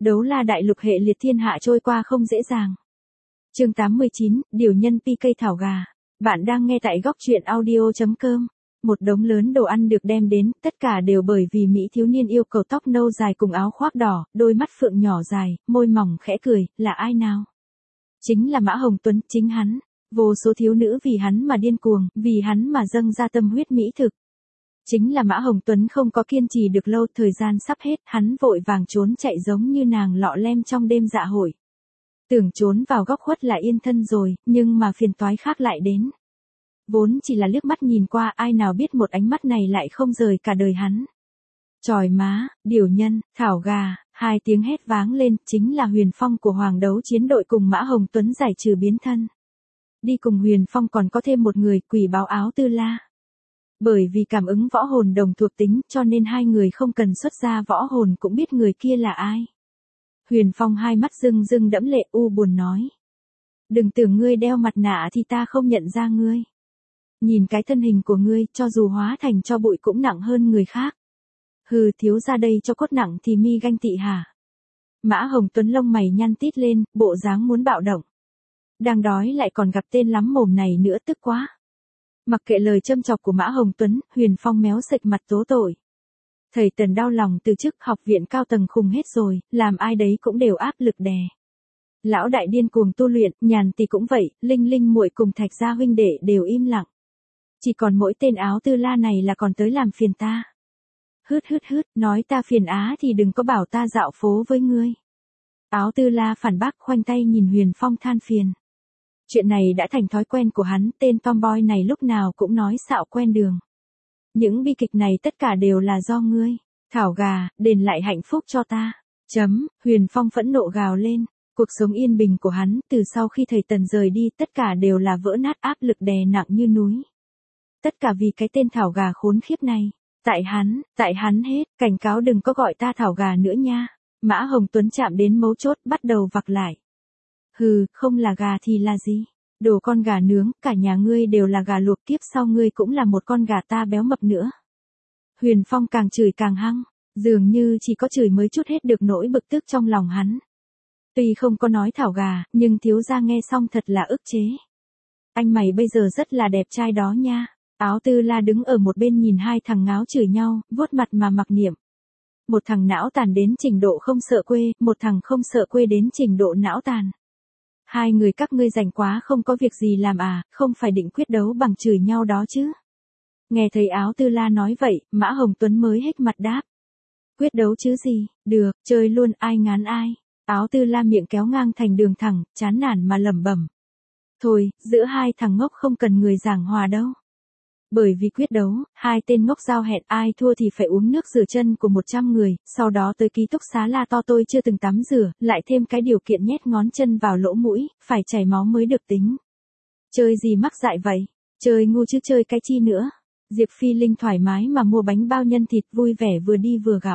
Đấu la đại lục hệ liệt thiên hạ trôi qua không dễ dàng. Chương 89, điều nhân PK thảo gà. Bạn đang nghe tại góc truyện audio.com. Một đống lớn đồ ăn được đem đến, tất cả đều bởi vì Mỹ thiếu niên yêu cầu tóc nâu dài cùng áo khoác đỏ, đôi mắt phượng nhỏ dài, môi mỏng khẽ cười, là ai nào? Chính là Mã Hồng Tuấn, chính hắn. Vô số thiếu nữ vì hắn mà điên cuồng, vì hắn mà dâng ra tâm huyết mỹ thực. Chính là Mã Hồng Tuấn không có kiên trì được lâu, thời gian sắp hết, hắn vội vàng trốn chạy giống như nàng lọ lem trong đêm dạ hội. Tưởng trốn vào góc khuất là yên thân rồi, nhưng mà phiền toái khác lại đến. Vốn chỉ là liếc mắt nhìn qua, ai nào biết một ánh mắt này lại không rời cả đời hắn. Chòi má, điều nhân, thảo gà, hai tiếng hét váng lên, chính là Huyền Phong của Hoàng Đấu Chiến đội cùng Mã Hồng Tuấn giải trừ biến thân. Đi cùng Huyền Phong còn có thêm một người, Quỷ Báo Áo Tư La. Bởi vì cảm ứng võ hồn đồng thuộc tính, cho nên hai người không cần xuất ra võ hồn cũng biết người kia là ai. Huyền Phong hai mắt rưng rưng đẫm lệ, u buồn nói. Đừng tưởng ngươi đeo mặt nạ thì ta không nhận ra ngươi. Nhìn cái thân hình của ngươi, cho dù hóa thành cho bụi cũng nặng hơn người khác. Hừ, thiếu ra đây cho cốt nặng thì mi ganh tị hả? Mã Hồng Tuấn lông mày nhăn tít lên, bộ dáng muốn bạo động. Đang đói lại còn gặp tên lắm mồm này nữa, tức quá. Mặc kệ lời châm chọc của Mã Hồng Tuấn, Huyền Phong méo sạch mặt tố tội. Thầy Tần đau lòng, từ chức học viện cao tầng khùng hết rồi, làm ai đấy cũng đều áp lực đè. Lão đại điên cuồng tu luyện, Nhàn thì cũng vậy, Linh Linh muội cùng Thạch gia huynh đệ đều im lặng. Chỉ còn mỗi tên Áo Tư La này là còn tới làm phiền ta. Hứt, nói ta phiền á thì đừng có bảo ta dạo phố với ngươi. Áo Tư La phản bác, khoanh tay nhìn Huyền Phong than phiền. Chuyện này đã thành thói quen của hắn, tên tomboy này lúc nào cũng nói xạo quen đường. Những bi kịch này tất cả đều là do ngươi. Thảo gà, đền lại hạnh phúc cho ta. Huyền Phong phẫn nộ gào lên. Cuộc sống yên bình của hắn, từ sau khi thầy Tần rời đi, tất cả đều là vỡ nát, áp lực đè nặng như núi. Tất cả vì cái tên thảo gà khốn khiếp này. Tại hắn hết, cảnh cáo đừng có gọi ta thảo gà nữa nha. Mã Hồng Tuấn chạm đến mấu chốt, bắt đầu vặc lại. Hừ, không là gà thì là gì? Đồ con gà nướng, cả nhà ngươi đều là gà luộc, kiếp sau ngươi cũng là một con gà ta béo mập nữa. Huyền Phong càng chửi càng hăng, dường như chỉ có chửi mới chút hết được nỗi bực tức trong lòng hắn. Tuy không có nói thảo gà, nhưng thiếu gia nghe xong thật là ức chế. Anh mày bây giờ rất là đẹp trai đó nha. Áo Tư La đứng ở một bên nhìn hai thằng ngáo chửi nhau, vuốt mặt mà mặc niệm. Một thằng não tàn đến trình độ không sợ quê, một thằng không sợ quê đến trình độ não tàn. Hai người các ngươi rảnh quá không có việc gì làm à, không phải định quyết đấu bằng chửi nhau đó chứ. Nghe thấy Áo Tư La nói vậy, Mã Hồng Tuấn mới hếch mặt đáp. Quyết đấu chứ gì, được, chơi luôn, ai ngán ai. Áo Tư La miệng kéo ngang thành đường thẳng, chán nản mà lẩm bẩm. Thôi, giữa hai thằng ngốc không cần người giảng hòa đâu. Bởi vì quyết đấu, hai tên ngốc giao hẹn ai thua thì phải uống nước rửa chân của 100 người, sau đó tới ký túc xá la to tôi chưa từng tắm rửa, lại thêm cái điều kiện nhét ngón chân vào lỗ mũi, phải chảy máu mới được tính. Chơi gì mắc dại vậy? Chơi ngu chứ chơi cái chi nữa? Diệp Phi Linh thoải mái mà mua bánh bao nhân thịt vui vẻ vừa đi vừa gặm.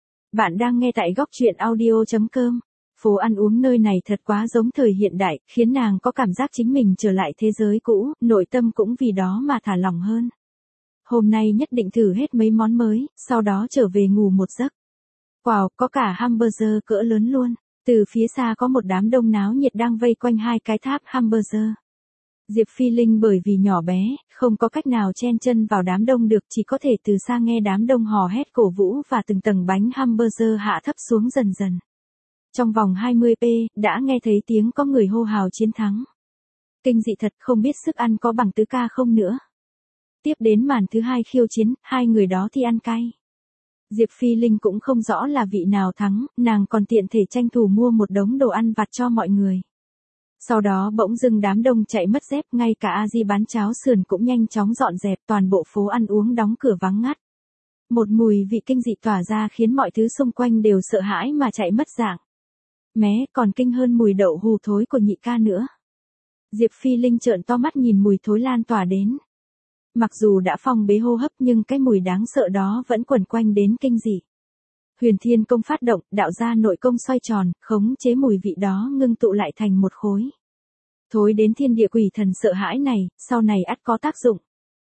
Bạn đang nghe tại góc truyện audio.com. Phố ăn uống nơi này thật quá giống thời hiện đại, khiến nàng có cảm giác chính mình trở lại thế giới cũ, nội tâm cũng vì đó mà thả lỏng hơn. Hôm nay nhất định thử hết mấy món mới, sau đó trở về ngủ một giấc. Wow, có cả hamburger cỡ lớn luôn. Từ phía xa có một đám đông náo nhiệt đang vây quanh hai cái tháp hamburger. Diệp Phi Linh bởi vì nhỏ bé, không có cách nào chen chân vào đám đông được, chỉ có thể từ xa nghe đám đông hò hét cổ vũ và từng tầng bánh hamburger hạ thấp xuống dần dần. Trong vòng 20p, đã nghe thấy tiếng có người hô hào chiến thắng. Kinh dị thật, không biết sức ăn có bằng tứ ca không nữa. Tiếp đến màn thứ hai khiêu chiến, hai người đó thì ăn cay. Diệp Phi Linh cũng không rõ là vị nào thắng, nàng còn tiện thể tranh thủ mua một đống đồ ăn vặt cho mọi người. Sau đó bỗng dưng đám đông chạy mất dép, ngay cả A-di bán cháo sườn cũng nhanh chóng dọn dẹp, toàn bộ phố ăn uống đóng cửa vắng ngắt. Một mùi vị kinh dị tỏa ra khiến mọi thứ xung quanh đều sợ hãi mà chạy mất dạng. Mé, còn kinh hơn mùi đậu hù thối của nhị ca nữa. Diệp Phi Linh trợn to mắt nhìn mùi thối lan tỏa đến. Mặc dù đã phong bế hô hấp nhưng cái mùi đáng sợ đó vẫn quẩn quanh đến kinh dị. Huyền Thiên Công phát động, đạo ra nội công xoay tròn, khống chế mùi vị đó ngưng tụ lại thành một khối. Thối đến thiên địa quỷ thần sợ hãi này, sau này ắt có tác dụng.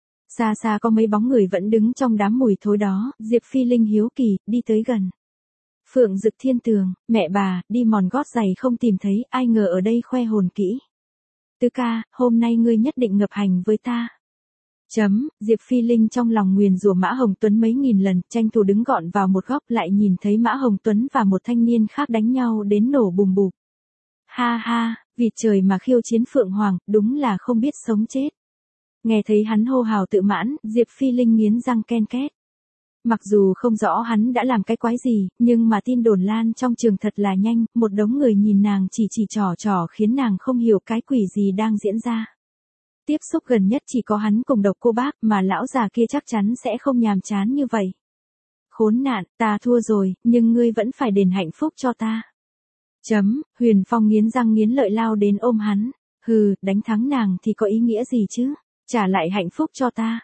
Xa xa có mấy bóng người vẫn đứng trong đám mùi thối đó, Diệp Phi Linh hiếu kỳ, đi tới gần. Phượng Dực Thiên Tường, mẹ bà, đi mòn gót giày không tìm thấy, ai ngờ ở đây khoe hồn kỹ. Tứ ca, hôm nay ngươi nhất định ngập hành với ta. Diệp Phi Linh trong lòng nguyền rủa Mã Hồng Tuấn mấy nghìn lần, tranh thủ đứng gọn vào một góc lại nhìn thấy Mã Hồng Tuấn và một thanh niên khác đánh nhau đến nổ bùm bụp. Ha ha, vì trời mà khiêu chiến Phượng Hoàng, đúng là không biết sống chết. Nghe thấy hắn hô hào tự mãn, Diệp Phi Linh nghiến răng ken két. Mặc dù không rõ hắn đã làm cái quái gì, nhưng mà tin đồn lan trong trường thật là nhanh, một đống người nhìn nàng chỉ trò khiến nàng không hiểu cái quỷ gì đang diễn ra. Tiếp xúc gần nhất chỉ có hắn cùng Độc Cô Bác, mà lão già kia chắc chắn sẽ không nhàm chán như vậy. Khốn nạn, ta thua rồi, nhưng ngươi vẫn phải đền hạnh phúc cho ta. Huyền Phong nghiến răng nghiến lợi lao đến ôm hắn. Hừ, đánh thắng nàng thì có ý nghĩa gì chứ? Trả lại hạnh phúc cho ta.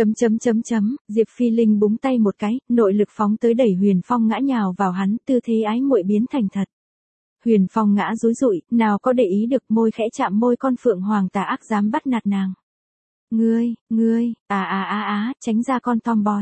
Diệp Phi Linh búng tay một cái, nội lực phóng tới đẩy Huyền Phong ngã nhào vào hắn, tư thế ái muội biến thành thật. Huyền Phong ngã rúi rụi, nào có để ý được, môi khẽ chạm môi con Phượng Hoàng tà ác dám bắt nạt nàng. Ngươi, tránh ra con tomboy.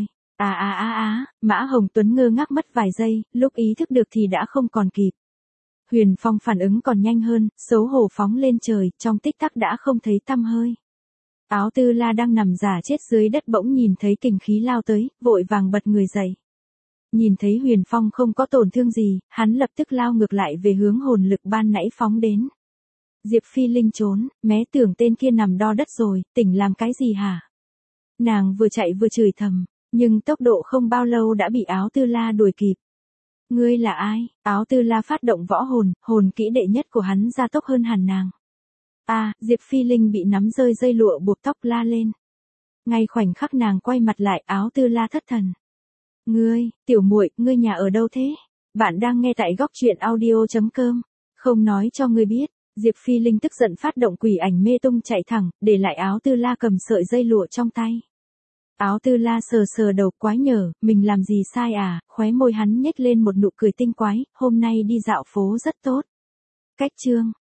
Mã Hồng Tuấn ngơ ngác mất vài giây, lúc ý thức được thì đã không còn kịp. Huyền Phong phản ứng còn nhanh hơn, xấu hổ phóng lên trời, trong tích tắc đã không thấy tăm hơi. Áo Tư La đang nằm giả chết dưới đất bỗng nhìn thấy kình khí lao tới, vội vàng bật người dậy. Nhìn thấy Huyền Phong không có tổn thương gì, hắn lập tức lao ngược lại về hướng hồn lực ban nãy phóng đến. Diệp Phi Linh trốn, mé tưởng tên kia nằm đo đất rồi, tỉnh làm cái gì hả? Nàng vừa chạy vừa chửi thầm, nhưng tốc độ không bao lâu đã bị Áo Tư La đuổi kịp. Ngươi là ai? Áo Tư La phát động võ hồn, hồn kỹ đệ nhất của hắn gia tốc hơn hẳn nàng. Diệp Phi Linh bị nắm rơi dây lụa buộc tóc la lên. Ngay khoảnh khắc nàng quay mặt lại, Áo Tư La thất thần. Ngươi, tiểu muội, ngươi nhà ở đâu thế? Bạn đang nghe tại góc truyện audio.com. Không nói cho ngươi biết. Diệp Phi Linh tức giận phát động quỷ ảnh mê tung chạy thẳng, để lại Áo Tư La cầm sợi dây lụa trong tay. Áo Tư La sờ đầu quái nhở, mình làm gì sai à? Khóe môi hắn nhếch lên một nụ cười tinh quái, hôm nay đi dạo phố rất tốt. Cách chương